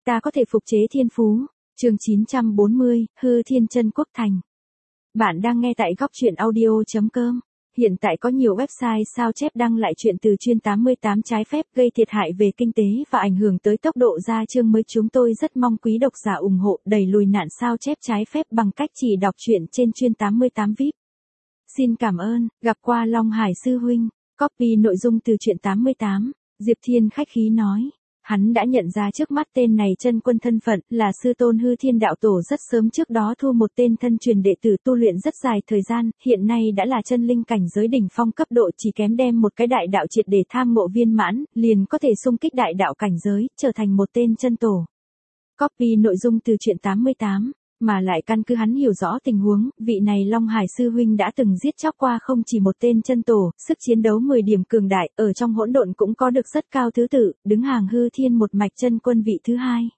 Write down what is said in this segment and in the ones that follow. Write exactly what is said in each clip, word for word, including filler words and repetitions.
Ta có thể phục chế thiên phú. Chương chín trăm bốn mươi, Hư Thiên Chân Quốc thành. Bạn đang nghe tại góc truyện audio chấm com. Hiện tại có nhiều website sao chép đăng lại truyện từ chuyên tám mươi tám trái phép gây thiệt hại về kinh tế và ảnh hưởng tới tốc độ ra chương mới. Chúng tôi rất mong quý độc giả ủng hộ đẩy lùi nạn sao chép trái phép bằng cách chỉ đọc truyện trên chuyên tám mươi tám vi ai pi. Xin cảm ơn. Gặp qua Long Hải sư huynh. Copy nội dung từ truyện tám mươi tám. Diệp Thiên khách khí nói. Hắn đã nhận ra trước mắt tên này chân quân thân phận là sư tôn Hư Thiên đạo tổ, rất sớm trước đó thu một tên thân truyền đệ tử tu luyện rất dài thời gian, hiện nay đã là chân linh cảnh giới đỉnh phong cấp độ, chỉ kém đem một cái đại đạo triệt để tham ngộ viên mãn, liền có thể xung kích đại đạo cảnh giới, trở thành một tên chân tổ. Copy nội dung từ truyện tám mươi tám. Mà lại căn cứ hắn hiểu rõ tình huống, vị này Long Hải sư huynh đã từng giết chóc qua không chỉ một tên chân tổ, sức chiến đấu mười điểm cường đại, ở trong hỗn độn cũng có được rất cao thứ tự, đứng hàng Hư Thiên một mạch chân quân vị thứ hai.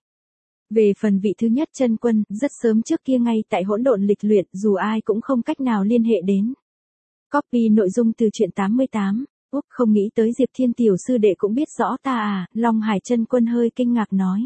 Về phần vị thứ nhất chân quân, rất sớm trước kia ngay tại hỗn độn lịch luyện, dù ai cũng không cách nào liên hệ đến. Copy nội dung từ truyện tám mươi tám. Úc, không nghĩ tới Diệp Thiên tiểu sư đệ cũng biết rõ ta à, Long Hải chân quân hơi kinh ngạc nói.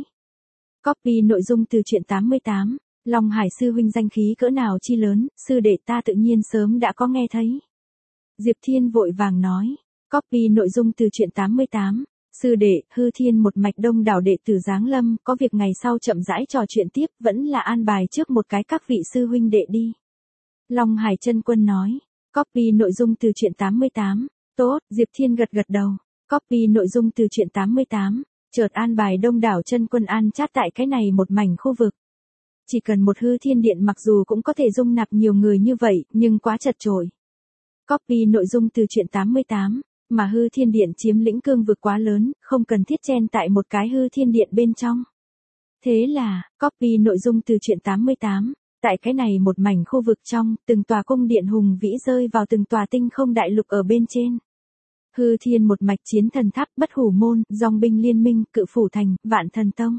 Copy nội dung từ truyện tám mươi tám. Long Hải sư huynh danh khí cỡ nào chi lớn, sư đệ ta tự nhiên sớm đã có nghe thấy. Diệp Thiên vội vàng nói. Copy nội dung từ truyện tám mươi tám. Sư đệ, Hư Thiên một mạch đông đảo đệ tử giáng lâm, có việc ngày sau chậm rãi trò chuyện tiếp, vẫn là an bài trước một cái các vị sư huynh đệ đi. Long Hải chân quân nói. Copy nội dung từ truyện tám mươi tám. Tốt, Diệp Thiên gật gật đầu. Copy nội dung từ truyện tám mươi tám. Chợt an bài đông đảo chân quân an chát tại cái này một mảnh khu vực. Chỉ cần một Hư Thiên điện mặc dù cũng có thể dung nạp nhiều người như vậy, nhưng quá chật chội. Copy nội dung từ truyện tám mươi tám, mà Hư Thiên điện chiếm lĩnh cương vực quá lớn, không cần thiết chen tại một cái Hư Thiên điện bên trong. Thế là, copy nội dung từ truyện tám mươi tám, tại cái này một mảnh khu vực trong, từng tòa cung điện hùng vĩ rơi vào từng tòa tinh không đại lục ở bên trên. Hư Thiên một mạch chiến thần tháp, bất hủ môn, dòng binh liên minh, cự phủ thành, vạn thần tông.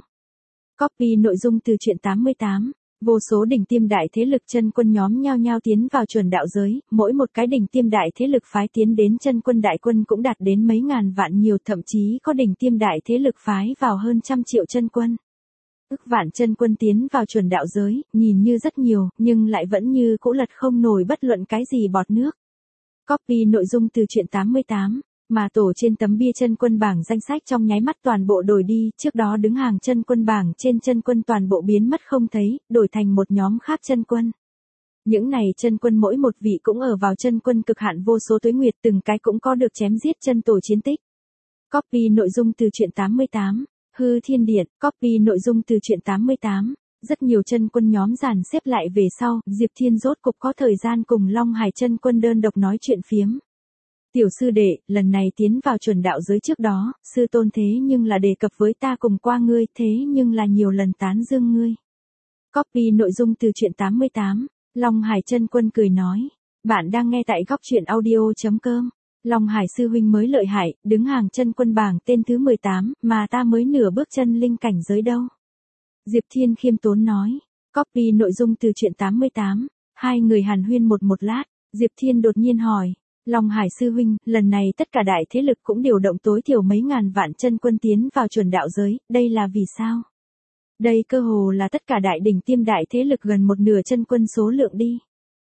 Copy nội dung từ truyện tám mươi tám, vô số đỉnh tiêm đại thế lực chân quân nhóm nhao nhao tiến vào chuẩn đạo giới, mỗi một cái đỉnh tiêm đại thế lực phái tiến đến chân quân đại quân cũng đạt đến mấy ngàn vạn nhiều, thậm chí có đỉnh tiêm đại thế lực phái vào hơn trăm triệu chân quân. Ức vạn chân quân tiến vào chuẩn đạo giới, nhìn như rất nhiều, nhưng lại vẫn như cũ lật không nổi bất luận cái gì bọt nước. Copy nội dung từ truyện tám mươi tám. Mà tổ trên tấm bia chân quân bảng danh sách trong nháy mắt toàn bộ đổi đi, trước đó đứng hàng chân quân bảng trên chân quân toàn bộ biến mất không thấy, đổi thành một nhóm khác chân quân. Những này chân quân mỗi một vị cũng ở vào chân quân cực hạn vô số tuế nguyệt, từng cái cũng có được chém giết chân tổ chiến tích. Copy nội dung từ truyện tám mươi tám, Hư Thiên điện. Copy nội dung từ truyện tám mươi tám. Rất nhiều chân quân nhóm dàn xếp lại về sau, Diệp Thiên rốt cục có thời gian cùng Long Hải chân quân đơn độc nói chuyện phiếm. Tiểu sư đệ, lần này tiến vào chuẩn đạo giới trước đó, sư tôn thế nhưng là đề cập với ta cùng qua ngươi, thế nhưng là nhiều lần tán dương ngươi. Copy nội dung từ truyện tám mươi tám, Long Hải chân quân cười nói. Bạn đang nghe tại góc truyện audio chấm com. Long Hải sư huynh mới lợi hại, đứng hàng chân quân bảng tên thứ mười tám, mà ta mới nửa bước chân linh cảnh giới đâu. Diệp Thiên khiêm tốn nói. Copy nội dung từ truyện tám mươi tám, hai người hàn huyên một một lát, Diệp Thiên đột nhiên hỏi. Long Hải sư huynh, lần này tất cả đại thế lực cũng điều động tối thiểu mấy ngàn vạn chân quân tiến vào chuẩn đạo giới, đây là vì sao? Đây cơ hồ là tất cả đại đỉnh tiêm đại thế lực gần một nửa chân quân số lượng đi.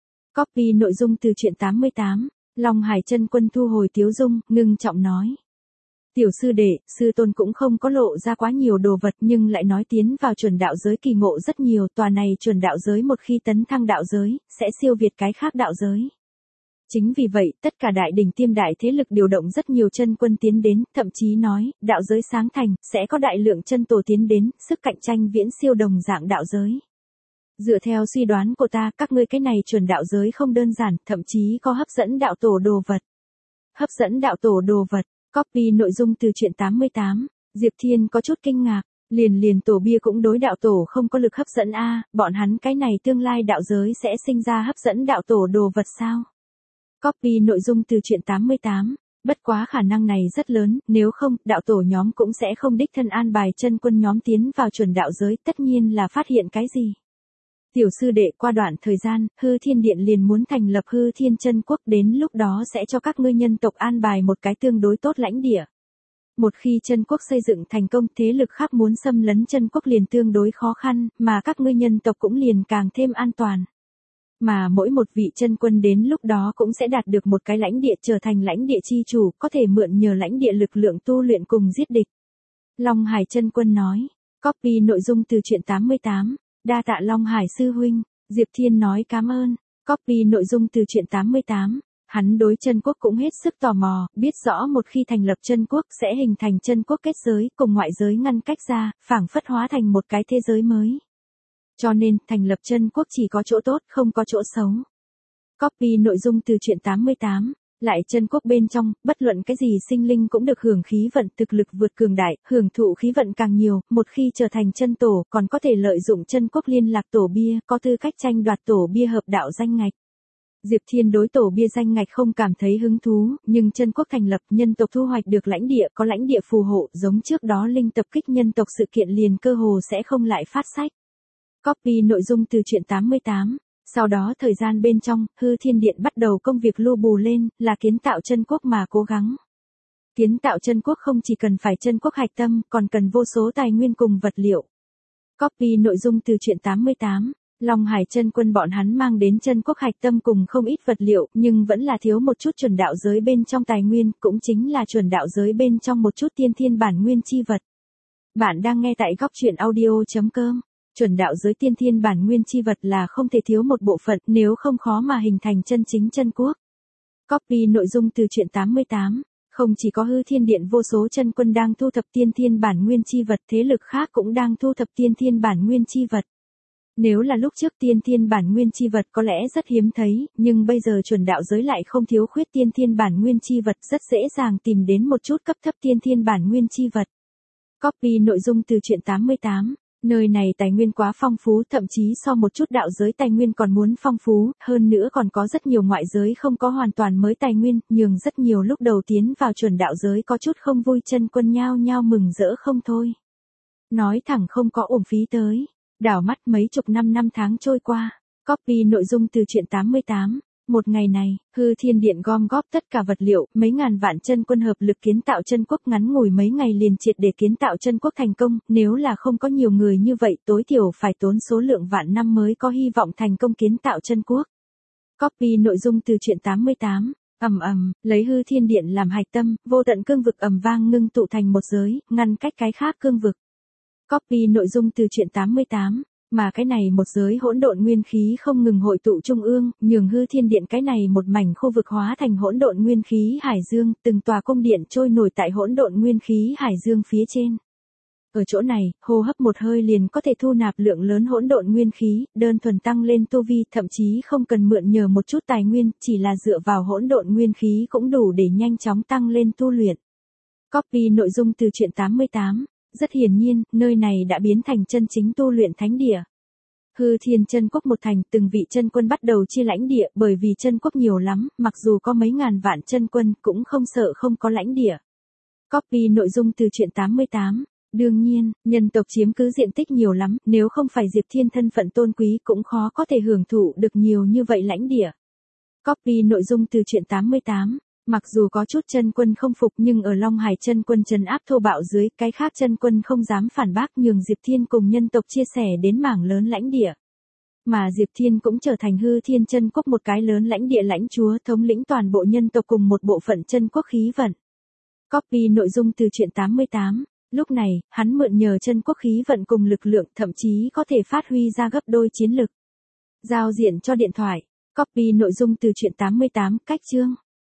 Copy nội dung từ truyện tám mươi tám, Long Hải chân quân thu hồi tiếu dung, ngưng trọng nói. Tiểu sư đệ, sư tôn cũng không có lộ ra quá nhiều đồ vật nhưng lại nói tiến vào chuẩn đạo giới kỳ ngộ rất nhiều, tòa này chuẩn đạo giới một khi tấn thăng đạo giới, sẽ siêu việt cái khác đạo giới. Chính vì vậy, tất cả đại đỉnh tiêm đại thế lực điều động rất nhiều chân quân tiến đến, thậm chí nói, đạo giới sáng thành, sẽ có đại lượng chân tổ tiến đến, sức cạnh tranh viễn siêu đồng dạng đạo giới. Dựa theo suy đoán của ta, các ngươi cái này chuẩn đạo giới không đơn giản, thậm chí có hấp dẫn đạo tổ đồ vật. Hấp dẫn đạo tổ đồ vật, copy nội dung từ truyện tám mươi tám, Diệp Thiên có chút kinh ngạc, liền liền tổ bia cũng đối đạo tổ không có lực hấp dẫn a, bọn hắn cái này tương lai đạo giới sẽ sinh ra hấp dẫn đạo tổ đồ vật sao? Copy nội dung từ truyện tám mươi tám, bất quá khả năng này rất lớn, nếu không, đạo tổ nhóm cũng sẽ không đích thân an bài chân quân nhóm tiến vào chuẩn đạo giới, tất nhiên là phát hiện cái gì. Tiểu sư đệ, qua đoạn thời gian, Hư Thiên điện liền muốn thành lập Hư Thiên chân quốc, đến lúc đó sẽ cho các ngươi nhân tộc an bài một cái tương đối tốt lãnh địa. Một khi chân quốc xây dựng thành công, thế lực khác muốn xâm lấn chân quốc liền tương đối khó khăn, mà các ngươi nhân tộc cũng liền càng thêm an toàn. Mà mỗi một vị chân quân đến lúc đó cũng sẽ đạt được một cái lãnh địa trở thành lãnh địa chi chủ, có thể mượn nhờ lãnh địa lực lượng tu luyện cùng giết địch. Long Hải chân quân nói. Copy nội dung từ truyện tám mươi tám. Đa tạ Long Hải sư huynh. Diệp Thiên nói cảm ơn. Copy nội dung từ truyện tám mươi tám. Hắn đối chân quốc cũng hết sức tò mò, biết rõ một khi thành lập chân quốc sẽ hình thành chân quốc kết giới cùng ngoại giới ngăn cách ra, phảng phất hóa thành một cái thế giới mới. Cho nên, thành lập chân quốc chỉ có chỗ tốt, không có chỗ xấu. Copy nội dung từ truyện tám mươi tám. Lại chân quốc bên trong, bất luận cái gì sinh linh cũng được hưởng khí vận thực lực vượt cường đại, hưởng thụ khí vận càng nhiều, một khi trở thành chân tổ còn có thể lợi dụng chân quốc liên lạc tổ bia, có tư cách tranh đoạt tổ bia hợp đạo danh ngạch. Diệp Thiên đối tổ bia danh ngạch không cảm thấy hứng thú, nhưng chân quốc thành lập, nhân tộc thu hoạch được lãnh địa, có lãnh địa phù hộ, giống trước đó linh tập kích nhân tộc sự kiện liền cơ hồ sẽ không lại phát sách. Copy nội dung từ truyện tám mươi tám. Sau đó thời gian bên trong, Hư Thiên Điện bắt đầu công việc lu bù lên, là kiến tạo chân quốc mà cố gắng. Kiến tạo chân quốc không chỉ cần phải chân quốc hạch tâm, còn cần vô số tài nguyên cùng vật liệu. Copy nội dung từ truyện tám mươi tám. Long Hải chân quân bọn hắn mang đến chân quốc hạch tâm cùng không ít vật liệu, nhưng vẫn là thiếu một chút chuẩn đạo giới bên trong tài nguyên, cũng chính là chuẩn đạo giới bên trong một chút tiên thiên bản nguyên chi vật. Bạn đang nghe tại góc truyện audio chấm com. Chuẩn đạo giới tiên thiên bản nguyên chi vật là không thể thiếu một bộ phận, nếu không khó mà hình thành chân chính chân quốc. Copy nội dung từ truyện tám mươi tám. Không chỉ có Hư Thiên Điện vô số chân quân đang thu thập tiên thiên bản nguyên chi vật, thế lực khác cũng đang thu thập tiên thiên bản nguyên chi vật. Nếu là lúc trước tiên thiên bản nguyên chi vật có lẽ rất hiếm thấy, nhưng bây giờ chuẩn đạo giới lại không thiếu khuyết tiên thiên bản nguyên chi vật, rất dễ dàng tìm đến một chút cấp thấp tiên thiên bản nguyên chi vật. Copy nội dung từ truyện tám mươi tám. Nơi này tài nguyên quá phong phú, thậm chí so một chút đạo giới tài nguyên còn muốn phong phú, hơn nữa còn có rất nhiều ngoại giới không có hoàn toàn mới tài nguyên, nhường rất nhiều lúc đầu tiến vào chuẩn đạo giới có chút không vui chân quân nhao nhao mừng rỡ không thôi. Nói thẳng không có uổng phí tới. Đảo mắt mấy chục năm năm tháng trôi qua. Copy nội dung từ truyện tám mươi tám. Một ngày này, Hư Thiên Điện gom góp tất cả vật liệu, mấy ngàn vạn chân quân hợp lực kiến tạo chân quốc, ngắn ngủi mấy ngày liền triệt để kiến tạo chân quốc thành công, nếu là không có nhiều người như vậy tối thiểu phải tốn số lượng vạn năm mới có hy vọng thành công kiến tạo chân quốc. Copy nội dung từ truyện tám mươi tám. Ầm ầm, lấy Hư Thiên Điện làm hạch tâm, vô tận cương vực ầm vang ngưng tụ thành một giới, ngăn cách cái khác cương vực. Copy nội dung từ truyện tám mươi tám. Mà cái này một giới hỗn độn nguyên khí không ngừng hội tụ trung ương, nhường Hư Thiên Điện cái này một mảnh khu vực hóa thành hỗn độn nguyên khí hải dương, từng tòa cung điện trôi nổi tại hỗn độn nguyên khí hải dương phía trên. Ở chỗ này, hô hấp một hơi liền có thể thu nạp lượng lớn hỗn độn nguyên khí, đơn thuần tăng lên tu vi, thậm chí không cần mượn nhờ một chút tài nguyên, chỉ là dựa vào hỗn độn nguyên khí cũng đủ để nhanh chóng tăng lên tu luyện. Copy nội dung từ truyện tám mươi tám. Rất hiển nhiên, nơi này đã biến thành chân chính tu luyện thánh địa. Hư Thiên chân quốc một thành, từng vị chân quân bắt đầu chia lãnh địa, bởi vì chân quốc nhiều lắm, mặc dù có mấy ngàn vạn chân quân, cũng không sợ không có lãnh địa. Copy nội dung từ truyện tám mươi tám. Đương nhiên, nhân tộc chiếm cứ diện tích nhiều lắm, nếu không phải Diệp Thiên thân phận tôn quý cũng khó có thể hưởng thụ được nhiều như vậy lãnh địa. Copy nội dung từ truyện tám mươi tám. Mặc dù có chút chân quân không phục nhưng ở Long Hải chân quân trấn áp thô bạo dưới, cái khác chân quân không dám phản bác, nhường Diệp Thiên cùng nhân tộc chia sẻ đến mảng lớn lãnh địa. Mà Diệp Thiên cũng trở thành Hư Thiên chân quốc một cái lớn lãnh địa lãnh chúa, thống lĩnh toàn bộ nhân tộc cùng một bộ phận chân quốc khí vận. Copy nội dung từ truyện tám mươi tám. Lúc này, hắn mượn nhờ chân quốc khí vận cùng lực lượng, thậm chí có thể phát huy ra gấp đôi chiến lực. Giao diện cho điện thoại. Copy nội dung từ truyện tám mươi tám, cách chương.